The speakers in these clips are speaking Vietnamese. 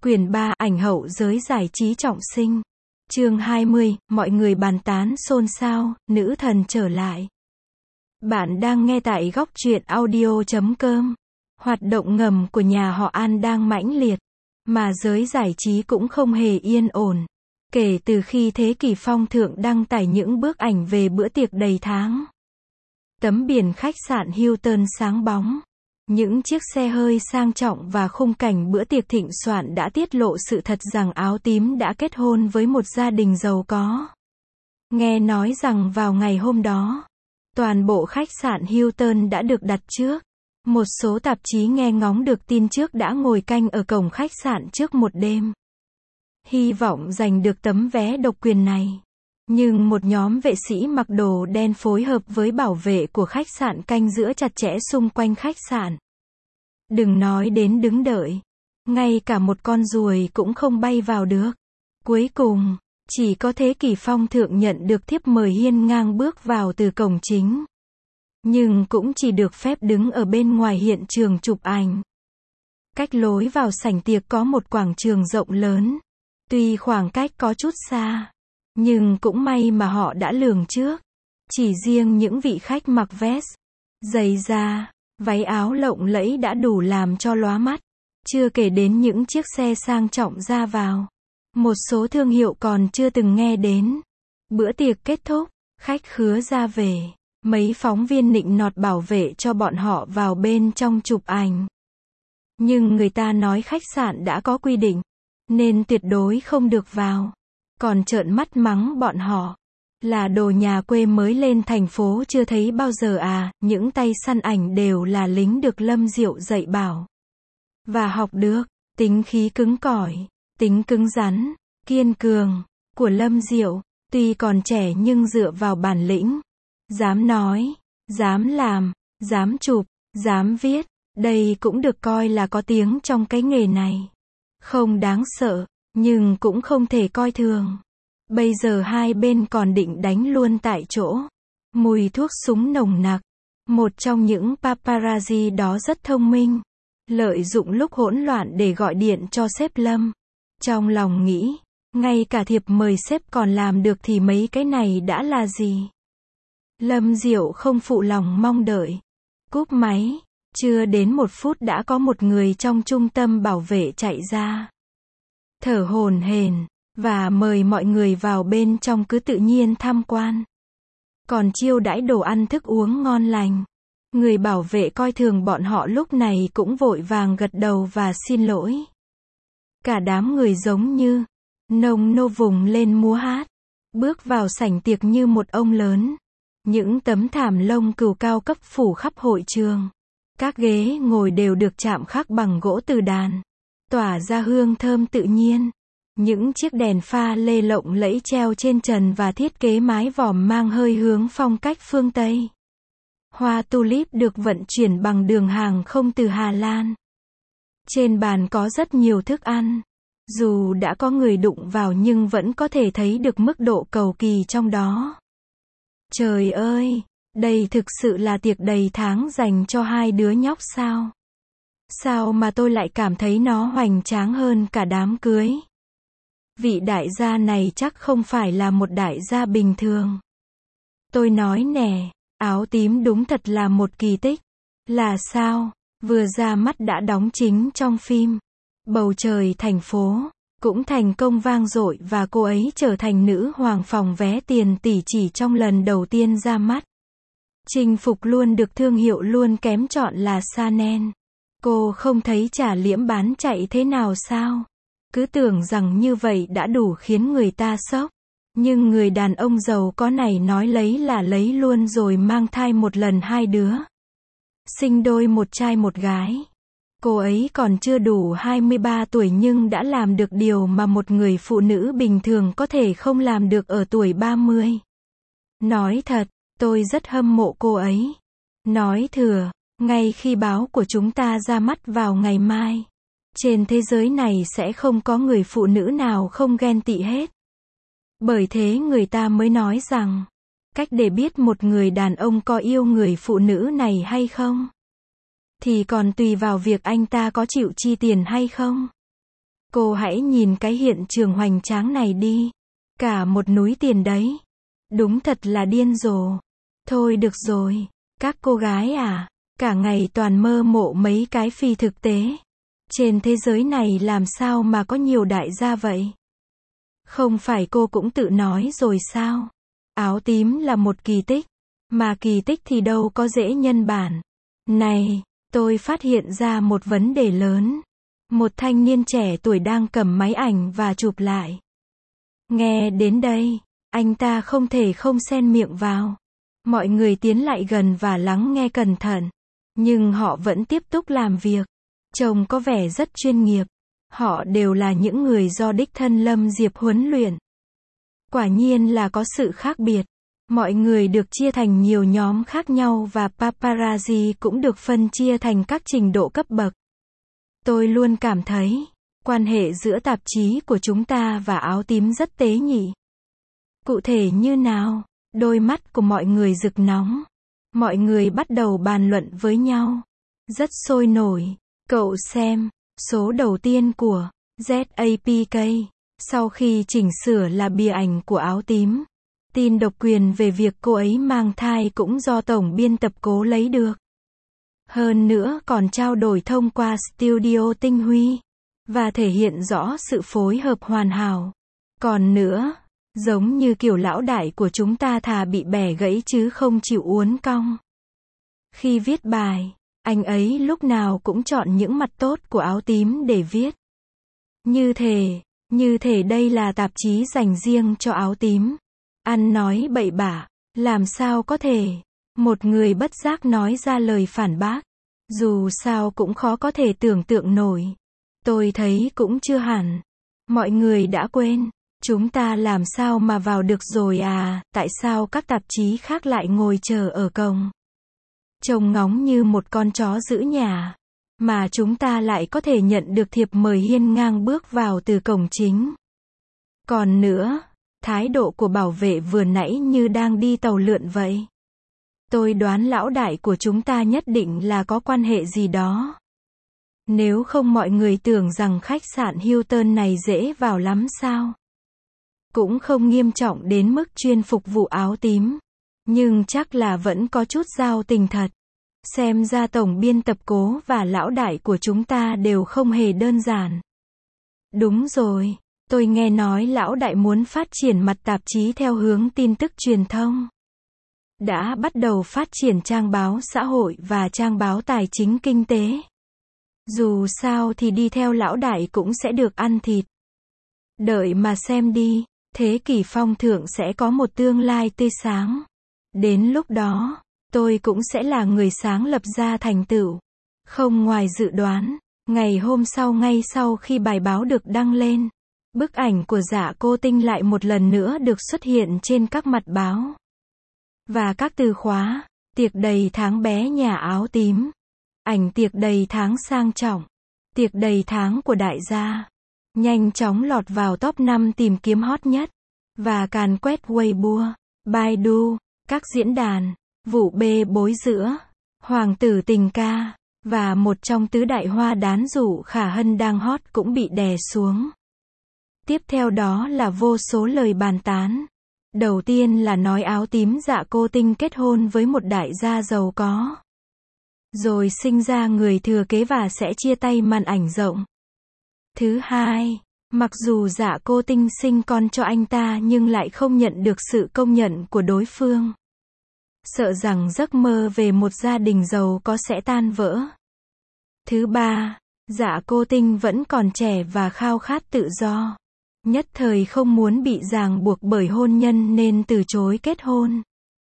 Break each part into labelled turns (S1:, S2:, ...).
S1: Quyển 3, ảnh hậu giới giải trí trọng sinh. Chương 20, mọi người bàn tán xôn xao, nữ thần trở lại. Bạn đang nghe tại góc truyện audio.com. Hoạt động ngầm của nhà họ An đang mãnh liệt, mà giới giải trí cũng không hề yên ổn. Kể từ khi Thế Kỷ Phong thượng đăng tải những bức ảnh về bữa tiệc đầy tháng. Tấm biển khách sạn Hilton sáng bóng. Những chiếc xe hơi sang trọng và khung cảnh bữa tiệc thịnh soạn đã tiết lộ sự thật rằng Áo Tím đã kết hôn với một gia đình giàu có. Nghe nói rằng vào ngày hôm đó, toàn bộ khách sạn Hilton đã được đặt trước. Một số tạp chí nghe ngóng được tin trước đã ngồi canh ở cổng khách sạn trước một đêm. Hy vọng giành được tấm vé độc quyền này. Nhưng một nhóm vệ sĩ mặc đồ đen phối hợp với bảo vệ của khách sạn canh giữ chặt chẽ xung quanh khách sạn. Đừng nói đến đứng đợi. Ngay cả một con ruồi cũng không bay vào được. Cuối cùng, chỉ có Thế Kỷ Phong thượng nhận được thiếp mời hiên ngang bước vào từ cổng chính. Nhưng cũng chỉ được phép đứng ở bên ngoài hiện trường chụp ảnh. Cách lối vào sảnh tiệc có một quảng trường rộng lớn. Tuy khoảng cách có chút xa, nhưng cũng may mà họ đã lường trước. Chỉ riêng những vị khách mặc vest, giày da, váy áo lộng lẫy đã đủ làm cho lóa mắt. Chưa kể đến những chiếc xe sang trọng ra vào. Một số thương hiệu còn chưa từng nghe đến. Bữa tiệc kết thúc, khách khứa ra về. Mấy phóng viên nịnh nọt bảo vệ cho bọn họ vào bên trong chụp ảnh. Nhưng người ta nói khách sạn đã có quy định, nên tuyệt đối không được vào. Còn trợn mắt mắng bọn họ là đồ nhà quê mới lên thành phố chưa thấy bao giờ à. Những tay săn ảnh đều là lính được Lâm Diệu dạy bảo và học được. Tính khí cứng cỏi, tính cứng rắn, kiên cường của Lâm Diệu, tuy còn trẻ nhưng dựa vào bản lĩnh, dám nói, dám làm, dám chụp, dám viết, đây cũng được coi là có tiếng trong cái nghề này. Không đáng sợ, nhưng cũng không thể coi thường. Bây giờ hai bên còn định đánh luôn tại chỗ. Mùi thuốc súng nồng nặc. Một trong những paparazzi đó rất thông minh. Lợi dụng lúc hỗn loạn để gọi điện cho sếp Lâm. Trong lòng nghĩ, ngay cả thiệp mời sếp còn làm được thì mấy cái này đã là gì? Lâm Diệu không phụ lòng mong đợi. Cúp máy, chưa đến 1 phút đã có một người trong trung tâm bảo vệ chạy ra. Thở hổn hển và mời mọi người vào bên trong cứ tự nhiên tham quan. Còn chiêu đãi đồ ăn thức uống ngon lành. Người bảo vệ coi thường bọn họ lúc này cũng vội vàng gật đầu và xin lỗi. Cả đám người giống như nông nô vùng lên múa hát, bước vào sảnh tiệc như một ông lớn. Những tấm thảm lông cừu cao cấp phủ khắp hội trường. Các ghế ngồi đều được chạm khắc bằng gỗ từ đàn, tỏa ra hương thơm tự nhiên. Những chiếc đèn pha lê lộng lẫy treo trên trần và thiết kế mái vòm mang hơi hướng phong cách phương Tây. Hoa tulip được vận chuyển bằng đường hàng không từ Hà Lan. Trên bàn có rất nhiều thức ăn. Dù đã có người đụng vào nhưng vẫn có thể thấy được mức độ cầu kỳ trong đó. Trời ơi, đây thực sự là tiệc đầy tháng dành cho hai đứa nhóc sao? Sao mà tôi lại cảm thấy nó hoành tráng hơn cả đám cưới? Vị đại gia này chắc không phải là một đại gia bình thường. Tôi nói nè, Áo Tím đúng thật là một kỳ tích. Là sao? Vừa ra mắt đã đóng chính trong phim Bầu Trời Thành Phố, cũng thành công vang dội và cô ấy trở thành nữ hoàng phòng vé tiền tỷ chỉ trong lần đầu tiên ra mắt. Chinh phục luôn được thương hiệu luôn kém chọn là Chanel. Cô không thấy trả liễm bán chạy thế nào sao? Cứ tưởng rằng như vậy đã đủ khiến người ta sốc. Nhưng người đàn ông giàu có này nói lấy là lấy luôn rồi mang thai một lần 2 đứa. Sinh đôi một trai một gái. Cô ấy còn chưa đủ 23 tuổi nhưng đã làm được điều mà một người phụ nữ bình thường có thể không làm được ở tuổi 30. Nói thật, tôi rất hâm mộ cô ấy. Nói thừa, ngay khi báo của chúng ta ra mắt vào ngày mai, trên thế giới này sẽ không có người phụ nữ nào không ghen tị hết. Bởi thế người ta mới nói rằng, cách để biết một người đàn ông có yêu người phụ nữ này hay không, thì còn tùy vào việc anh ta có chịu chi tiền hay không. Cô hãy nhìn cái hiện trường hoành tráng này đi. Cả một núi tiền đấy. Đúng thật là điên rồ. Thôi được rồi. Các cô gái à, cả ngày toàn mơ mộ mấy cái phi thực tế. Trên thế giới này làm sao mà có nhiều đại gia vậy? Không phải cô cũng tự nói rồi sao? Áo tím là một kỳ tích. Mà kỳ tích thì đâu có dễ nhân bản. Này, tôi phát hiện ra một vấn đề lớn. Một thanh niên trẻ tuổi đang cầm máy ảnh và chụp lại. Nghe đến đây, anh ta không thể không xen miệng vào. Mọi người tiến lại gần và lắng nghe cẩn thận. Nhưng họ vẫn tiếp tục làm việc. Trông có vẻ rất chuyên nghiệp. Họ đều là những người do đích thân Lâm Diệp huấn luyện. Quả nhiên là có sự khác biệt. Mọi người được chia thành nhiều nhóm khác nhau và paparazzi cũng được phân chia thành các trình độ cấp bậc. Tôi luôn cảm thấy, quan hệ giữa tạp chí của chúng ta và áo tím rất tế nhị. Cụ thể như nào? Đôi mắt của mọi người rực nóng. Mọi người bắt đầu bàn luận với nhau. Rất sôi nổi. Cậu xem, số đầu tiên của ZAPK, sau khi chỉnh sửa là bìa ảnh của áo tím. Tin độc quyền về việc cô ấy mang thai cũng do tổng biên tập cố lấy được. Hơn nữa còn trao đổi thông qua studio tinh huy, và thể hiện rõ sự phối hợp hoàn hảo. Còn nữa, giống như kiểu lão đại của chúng ta thà bị bẻ gãy chứ không chịu uốn cong. Khi viết bài, anh ấy lúc nào cũng chọn những mặt tốt của áo tím để viết. Như thể đây là tạp chí dành riêng cho áo tím. Ăn nói bậy bạ, làm sao có thể? Một người bất giác nói ra lời phản bác. Dù sao cũng khó có thể tưởng tượng nổi. Tôi thấy cũng chưa hẳn. Mọi người đã quên. Chúng ta làm sao mà vào được rồi à? Tại sao các tạp chí khác lại ngồi chờ ở cổng? Trông ngóng như một con chó giữ nhà. Mà chúng ta lại có thể nhận được thiệp mời hiên ngang bước vào từ cổng chính. Còn nữa, thái độ của bảo vệ vừa nãy như đang đi tàu lượn vậy. Tôi đoán lão đại của chúng ta nhất định là có quan hệ gì đó. Nếu không mọi người tưởng rằng khách sạn Hilton này dễ vào lắm sao? Cũng không nghiêm trọng đến mức chuyên phục vụ áo tím. Nhưng chắc là vẫn có chút giao tình thật. Xem ra tổng biên tập cố và lão đại của chúng ta đều không hề đơn giản. Đúng rồi, tôi nghe nói lão đại muốn phát triển mặt tạp chí theo hướng tin tức truyền thông. Đã bắt đầu phát triển trang báo xã hội và trang báo tài chính kinh tế. Dù sao thì đi theo lão đại cũng sẽ được ăn thịt. Đợi mà xem đi, thế kỷ phong thượng sẽ có một tương lai tươi sáng. Đến lúc đó, tôi cũng sẽ là người sáng lập ra thành tựu. Không ngoài dự đoán, ngày hôm sau ngay sau khi bài báo được đăng lên, bức ảnh của Dạ Cô Tinh lại một lần nữa được xuất hiện trên các mặt báo. Và các từ khóa, tiệc đầy tháng bé nhà áo tím, ảnh tiệc đầy tháng sang trọng, tiệc đầy tháng của đại gia, nhanh chóng lọt vào top 5 tìm kiếm hot nhất, và càn quét Weibo, Baidu, các diễn đàn, vụ bê bối giữa, hoàng tử tình ca, và một trong tứ đại hoa đán Dụ Khả Hân đang hot cũng bị đè xuống. Tiếp theo đó là vô số lời bàn tán. Đầu tiên là nói áo tím Dạ Cô Tinh kết hôn với một đại gia giàu có. Rồi sinh ra người thừa kế và sẽ chia tay màn ảnh rộng. Thứ hai, mặc dù Dạ Cô Tinh sinh con cho anh ta nhưng lại không nhận được sự công nhận của đối phương. Sợ rằng giấc mơ về một gia đình giàu có sẽ tan vỡ. Thứ ba, Dạ Cô Tinh vẫn còn trẻ và khao khát tự do. Nhất thời không muốn bị ràng buộc bởi hôn nhân nên từ chối kết hôn.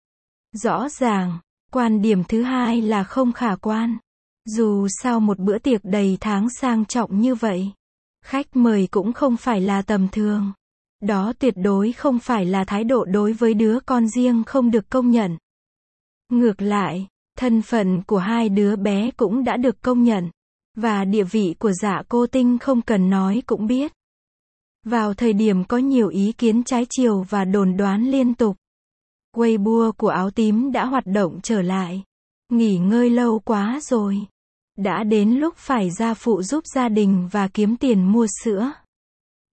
S1: Rõ ràng, quan điểm thứ hai là không khả quan. Dù sao một bữa tiệc đầy tháng sang trọng như vậy, khách mời cũng không phải là tầm thường. Đó tuyệt đối không phải là thái độ đối với đứa con riêng không được công nhận. Ngược lại, thân phận của hai đứa bé cũng đã được công nhận. Và địa vị của Dạ Cô Tinh không cần nói cũng biết. Vào thời điểm có nhiều ý kiến trái chiều và đồn đoán liên tục, Weibo của áo tím đã hoạt động trở lại. Nghỉ ngơi lâu quá rồi. Đã đến lúc phải ra phụ giúp gia đình và kiếm tiền mua sữa.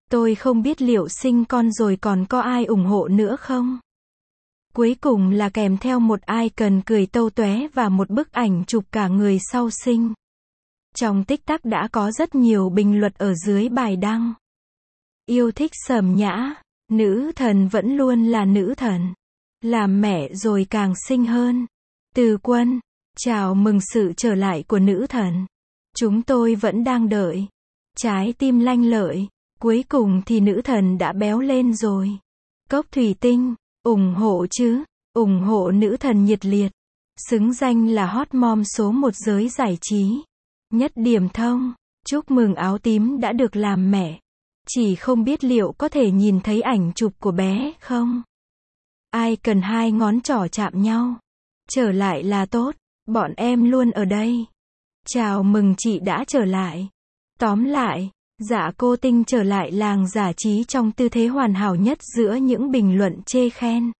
S1: Tôi không biết liệu sinh con rồi còn có ai ủng hộ nữa không? Cuối cùng là kèm theo một icon cười tâu tóe và một bức ảnh chụp cả người sau sinh. Trong tích tắc đã có rất nhiều bình luận ở dưới bài đăng. Yêu thích Sầm Nhã, nữ thần vẫn luôn là nữ thần. Làm mẹ rồi càng xinh hơn. Từ Quân, chào mừng sự trở lại của nữ thần. Chúng tôi vẫn đang đợi. Trái tim lanh lợi, cuối cùng thì nữ thần đã béo lên rồi. Cốc Thủy Tinh, ủng hộ chứ, ủng hộ nữ thần nhiệt liệt. Xứng danh là hot mom số 1 giới giải trí. Nhất Điểm Thông, chúc mừng áo tím đã được làm mẹ. Chỉ không biết liệu có thể nhìn thấy ảnh chụp của bé không? Ai cần 2 ngón trỏ chạm nhau? Trở lại là tốt, bọn em luôn ở đây. Chào mừng chị đã trở lại. Tóm lại, Dạ Cô Tinh trở lại làng giải trí trong tư thế hoàn hảo nhất giữa những bình luận chê khen.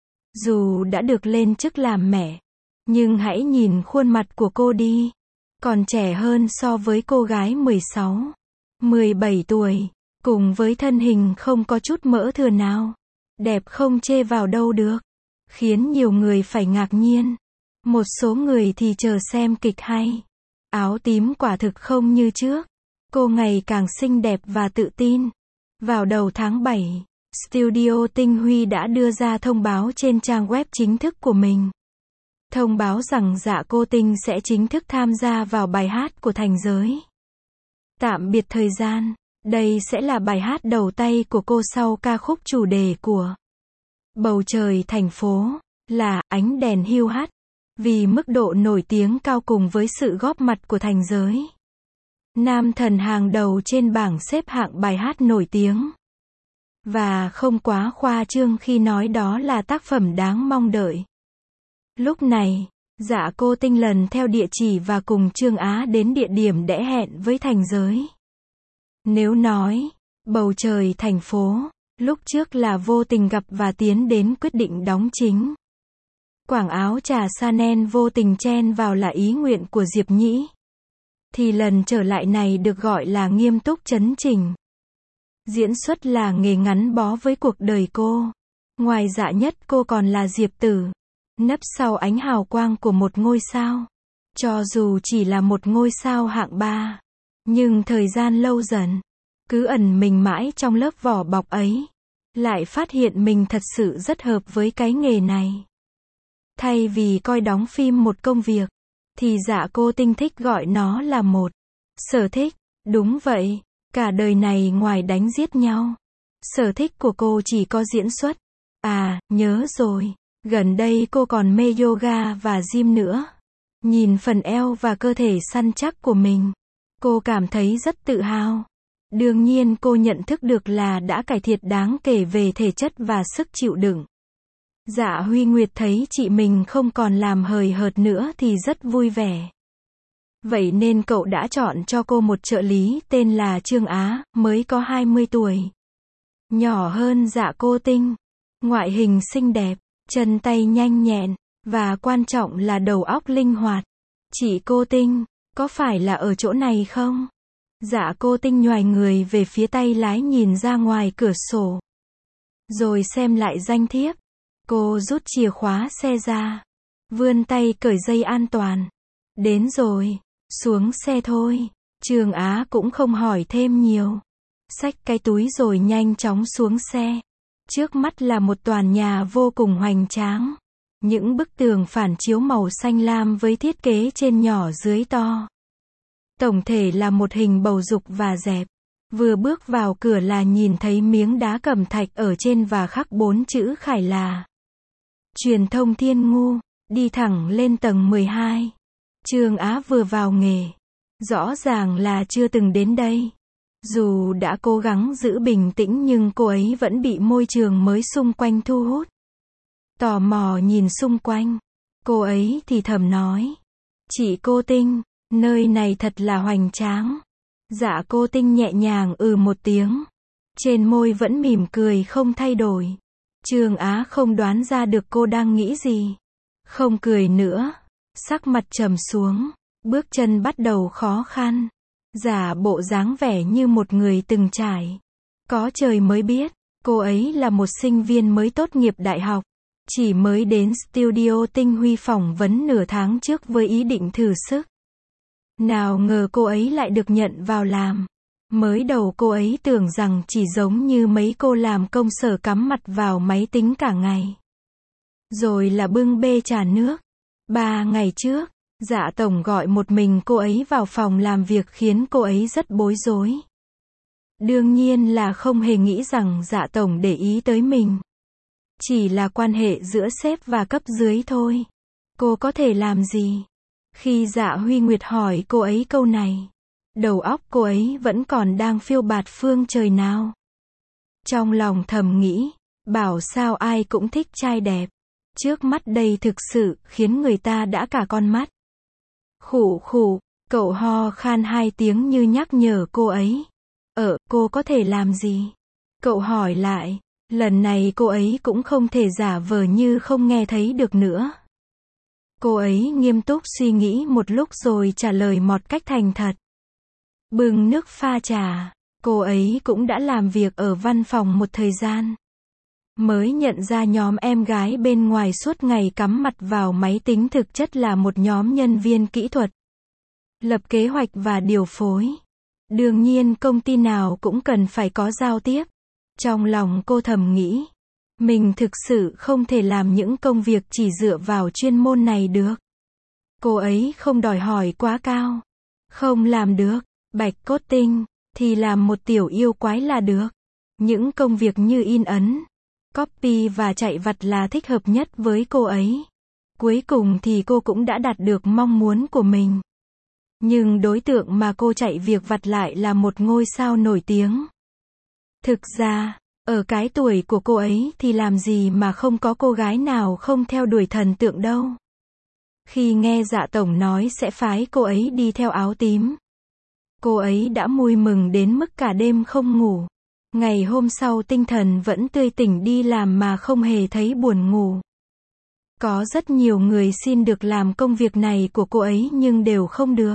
S1: Dù đã được lên chức làm mẹ, nhưng hãy nhìn khuôn mặt của cô đi. Còn trẻ hơn so với cô gái 16, 17 tuổi, cùng với thân hình không có chút mỡ thừa nào. Đẹp không chê vào đâu được, khiến nhiều người phải ngạc nhiên. Một số người thì chờ xem kịch hay. Áo tím quả thực không như trước. Cô ngày càng xinh đẹp và tự tin. Vào đầu tháng 7, Studio Tinh Huy đã đưa ra thông báo trên trang web chính thức của mình. Thông báo rằng Dạ Cô Tinh sẽ chính thức tham gia vào bài hát của Thành Giới. Tạm biệt thời gian, đây sẽ là bài hát đầu tay của cô sau ca khúc chủ đề của Bầu Trời Thành Phố, là Ánh Đèn Hiu Hắt. Vì mức độ nổi tiếng cao cùng với sự góp mặt của Thành Giới, nam thần hàng đầu trên bảng xếp hạng bài hát nổi tiếng. Và không quá khoa trương khi nói đó là tác phẩm đáng mong đợi. Lúc này, Dạ Cô Tinh lần theo địa chỉ và cùng Trương Á đến địa điểm đẽ hẹn với Thành Giới. Nếu nói, Bầu Trời Thành Phố, lúc trước là vô tình gặp và tiến đến quyết định đóng chính. Quảng áo trà Chanel vô tình chen vào là ý nguyện của Diệp Nhĩ. Thì lần trở lại này được gọi là nghiêm túc chấn chỉnh. Diễn xuất là nghề ngắn bó với cuộc đời cô. Ngoài Dạ Nhất cô còn là Diệp Tử. Nấp sau ánh hào quang của một ngôi sao. Cho dù chỉ là một ngôi sao hạng 3. Nhưng thời gian lâu dần, cứ ẩn mình mãi trong lớp vỏ bọc ấy. Lại phát hiện mình thật sự rất hợp với cái nghề này. Thay vì coi đóng phim một công việc, thì Dạ Cô Tinh thích gọi nó là một sở thích. Đúng vậy, cả đời này ngoài đánh giết nhau, sở thích của cô chỉ có diễn xuất. À, nhớ rồi, gần đây cô còn mê yoga và gym nữa. Nhìn phần eo và cơ thể săn chắc của mình, cô cảm thấy rất tự hào. Đương nhiên cô nhận thức được là đã cải thiện đáng kể về thể chất và sức chịu đựng. Dạ Huy Nguyệt thấy chị mình không còn làm hời hợt nữa thì rất vui vẻ. Vậy nên cậu đã chọn cho cô một trợ lý tên là Trương Á, mới có 20 tuổi. Nhỏ hơn Dạ Cô Tinh. Ngoại hình xinh đẹp, chân tay nhanh nhẹn, và quan trọng là đầu óc linh hoạt. Chị Cô Tinh, có phải là ở chỗ này không? Dạ Cô Tinh nhoài người về phía tay lái nhìn ra ngoài cửa sổ. Rồi xem lại danh thiếp. Cô rút chìa khóa xe ra. Vươn tay cởi dây an toàn. Đến rồi, xuống xe thôi. Trương Á cũng không hỏi thêm nhiều. Xách cái túi rồi nhanh chóng xuống xe. Trước mắt là một tòa nhà vô cùng hoành tráng. Những bức tường phản chiếu màu xanh lam với thiết kế trên nhỏ dưới to. Tổng thể là một hình bầu dục và dẹp. Vừa bước vào cửa là nhìn thấy miếng đá cẩm thạch ở trên và khắc 4 chữ khải là Truyền thông Thiên Ngu. Đi thẳng lên tầng 12. Trương Á vừa vào nghề, rõ ràng là chưa từng đến đây. Dù đã cố gắng giữ bình tĩnh nhưng cô ấy vẫn bị môi trường mới xung quanh thu hút. Tò mò nhìn xung quanh, cô ấy thì thầm nói: "Chị Cô Tinh, nơi này thật là hoành tráng." Dạ Cô Tinh nhẹ nhàng một tiếng. Trên môi vẫn mỉm cười không thay đổi. Trương Á không đoán ra được cô đang nghĩ gì. Không cười nữa. Sắc mặt trầm xuống. Bước chân bắt đầu khó khăn. Giả bộ dáng vẻ như một người từng trải. Có trời mới biết, cô ấy là một sinh viên mới tốt nghiệp đại học. Chỉ mới đến studio Tinh Huy phỏng vấn nửa tháng trước với ý định thử sức. Nào ngờ cô ấy lại được nhận vào làm. Mới đầu cô ấy tưởng rằng chỉ giống như mấy cô làm công sở cắm mặt vào máy tính cả ngày. Rồi là bưng bê trà nước. 3 ngày trước, Dạ tổng gọi một mình cô ấy vào phòng làm việc khiến cô ấy rất bối rối. Đương nhiên là không hề nghĩ rằng Dạ tổng để ý tới mình. Chỉ là quan hệ giữa sếp và cấp dưới thôi. Cô có thể làm gì? Khi Dạ Huy Nguyệt hỏi cô ấy câu này, đầu óc cô ấy vẫn còn đang phiêu bạt phương trời nào. Trong lòng thầm nghĩ, bảo sao ai cũng thích trai đẹp. Trước mắt đây thực sự khiến người ta đã cả con mắt. Khụ khụ, cậu ho khan 2 tiếng như nhắc nhở cô ấy. Cô có thể làm gì? Cậu hỏi lại. Lần này cô ấy cũng không thể giả vờ như không nghe thấy được nữa. Cô ấy nghiêm túc suy nghĩ một lúc rồi trả lời một cách thành thật. Bưng nước pha trà, cô ấy cũng đã làm việc ở văn phòng một thời gian. Mới nhận ra nhóm em gái bên ngoài suốt ngày cắm mặt vào máy tính thực chất là một nhóm nhân viên kỹ thuật. Lập kế hoạch và điều phối. Đương nhiên công ty nào cũng cần phải có giao tiếp. Trong lòng cô thầm nghĩ, mình thực sự không thể làm những công việc chỉ dựa vào chuyên môn này được. Cô ấy không đòi hỏi quá cao. Không làm được, bạch cốt tinh, thì làm một tiểu yêu quái là được. Những công việc như in ấn, copy và chạy vặt là thích hợp nhất với cô ấy. Cuối cùng thì cô cũng đã đạt được mong muốn của mình. Nhưng đối tượng mà cô chạy việc vặt lại là một ngôi sao nổi tiếng. Thực ra, ở cái tuổi của cô ấy thì làm gì mà không có cô gái nào không theo đuổi thần tượng đâu. Khi nghe Dạ tổng nói sẽ phái cô ấy đi theo áo tím, cô ấy đã vui mừng đến mức cả đêm không ngủ. Ngày hôm sau tinh thần vẫn tươi tỉnh đi làm mà không hề thấy buồn ngủ. Có rất nhiều người xin được làm công việc này của cô ấy nhưng đều không được.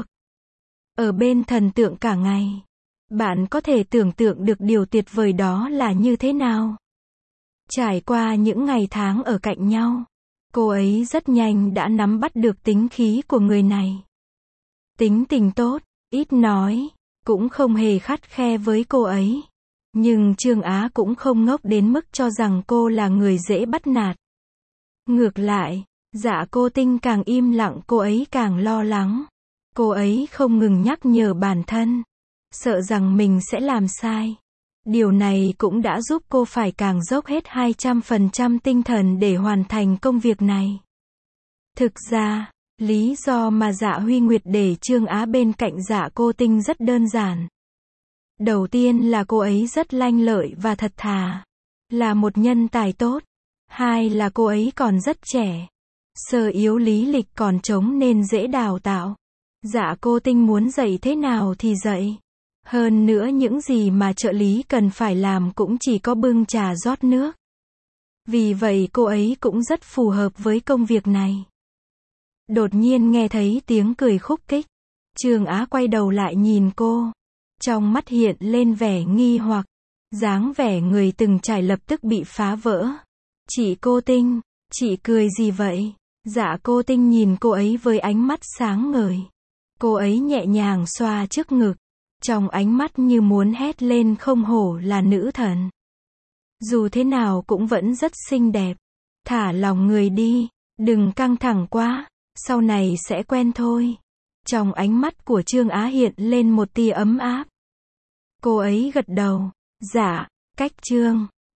S1: Ở bên thần tượng cả ngày. Bạn có thể tưởng tượng được điều tuyệt vời đó là như thế nào. Trải qua những ngày tháng ở cạnh nhau, cô ấy rất nhanh đã nắm bắt được tính khí của người này. Tính tình tốt, ít nói, cũng không hề khắt khe với cô ấy. Nhưng Trương Á cũng không ngốc đến mức cho rằng cô là người dễ bắt nạt. Ngược lại, Dạ cô Tinh càng im lặng cô ấy càng lo lắng. Cô ấy không ngừng nhắc nhở bản thân, sợ rằng mình sẽ làm sai. Điều này cũng đã giúp cô phải càng dốc hết 200% tinh thần để hoàn thành công việc này. Thực ra, lý do mà Dạ Huy Nguyệt để Trương Á bên cạnh Dạ cô Tinh rất đơn giản. Đầu tiên là cô ấy rất lanh lợi và thật thà, là một nhân tài tốt. Hai là cô ấy còn rất trẻ, sơ yếu lý lịch còn trống nên dễ đào tạo. Dạ cô Tinh muốn dạy thế nào thì dạy. Hơn nữa những gì mà trợ lý cần phải làm cũng chỉ có bưng trà rót nước. Vì vậy cô ấy cũng rất phù hợp với công việc này. Đột nhiên nghe thấy tiếng cười khúc khích. Trương Á quay đầu lại nhìn cô. Trong mắt hiện lên vẻ nghi hoặc. Dáng vẻ người từng trải lập tức bị phá vỡ. Chị cô Tinh, chị cười gì vậy? Dạ cô Tinh nhìn cô ấy với ánh mắt sáng ngời. Cô ấy nhẹ nhàng xoa trước ngực. Trong ánh mắt như muốn hét lên không hổ là nữ thần. Dù thế nào cũng vẫn rất xinh đẹp. Thả lòng người đi, đừng căng thẳng quá, sau này sẽ quen thôi. Trong ánh mắt của Trương Á hiện lên một tia ấm áp. Cô ấy gật đầu. Dạ, cách Trương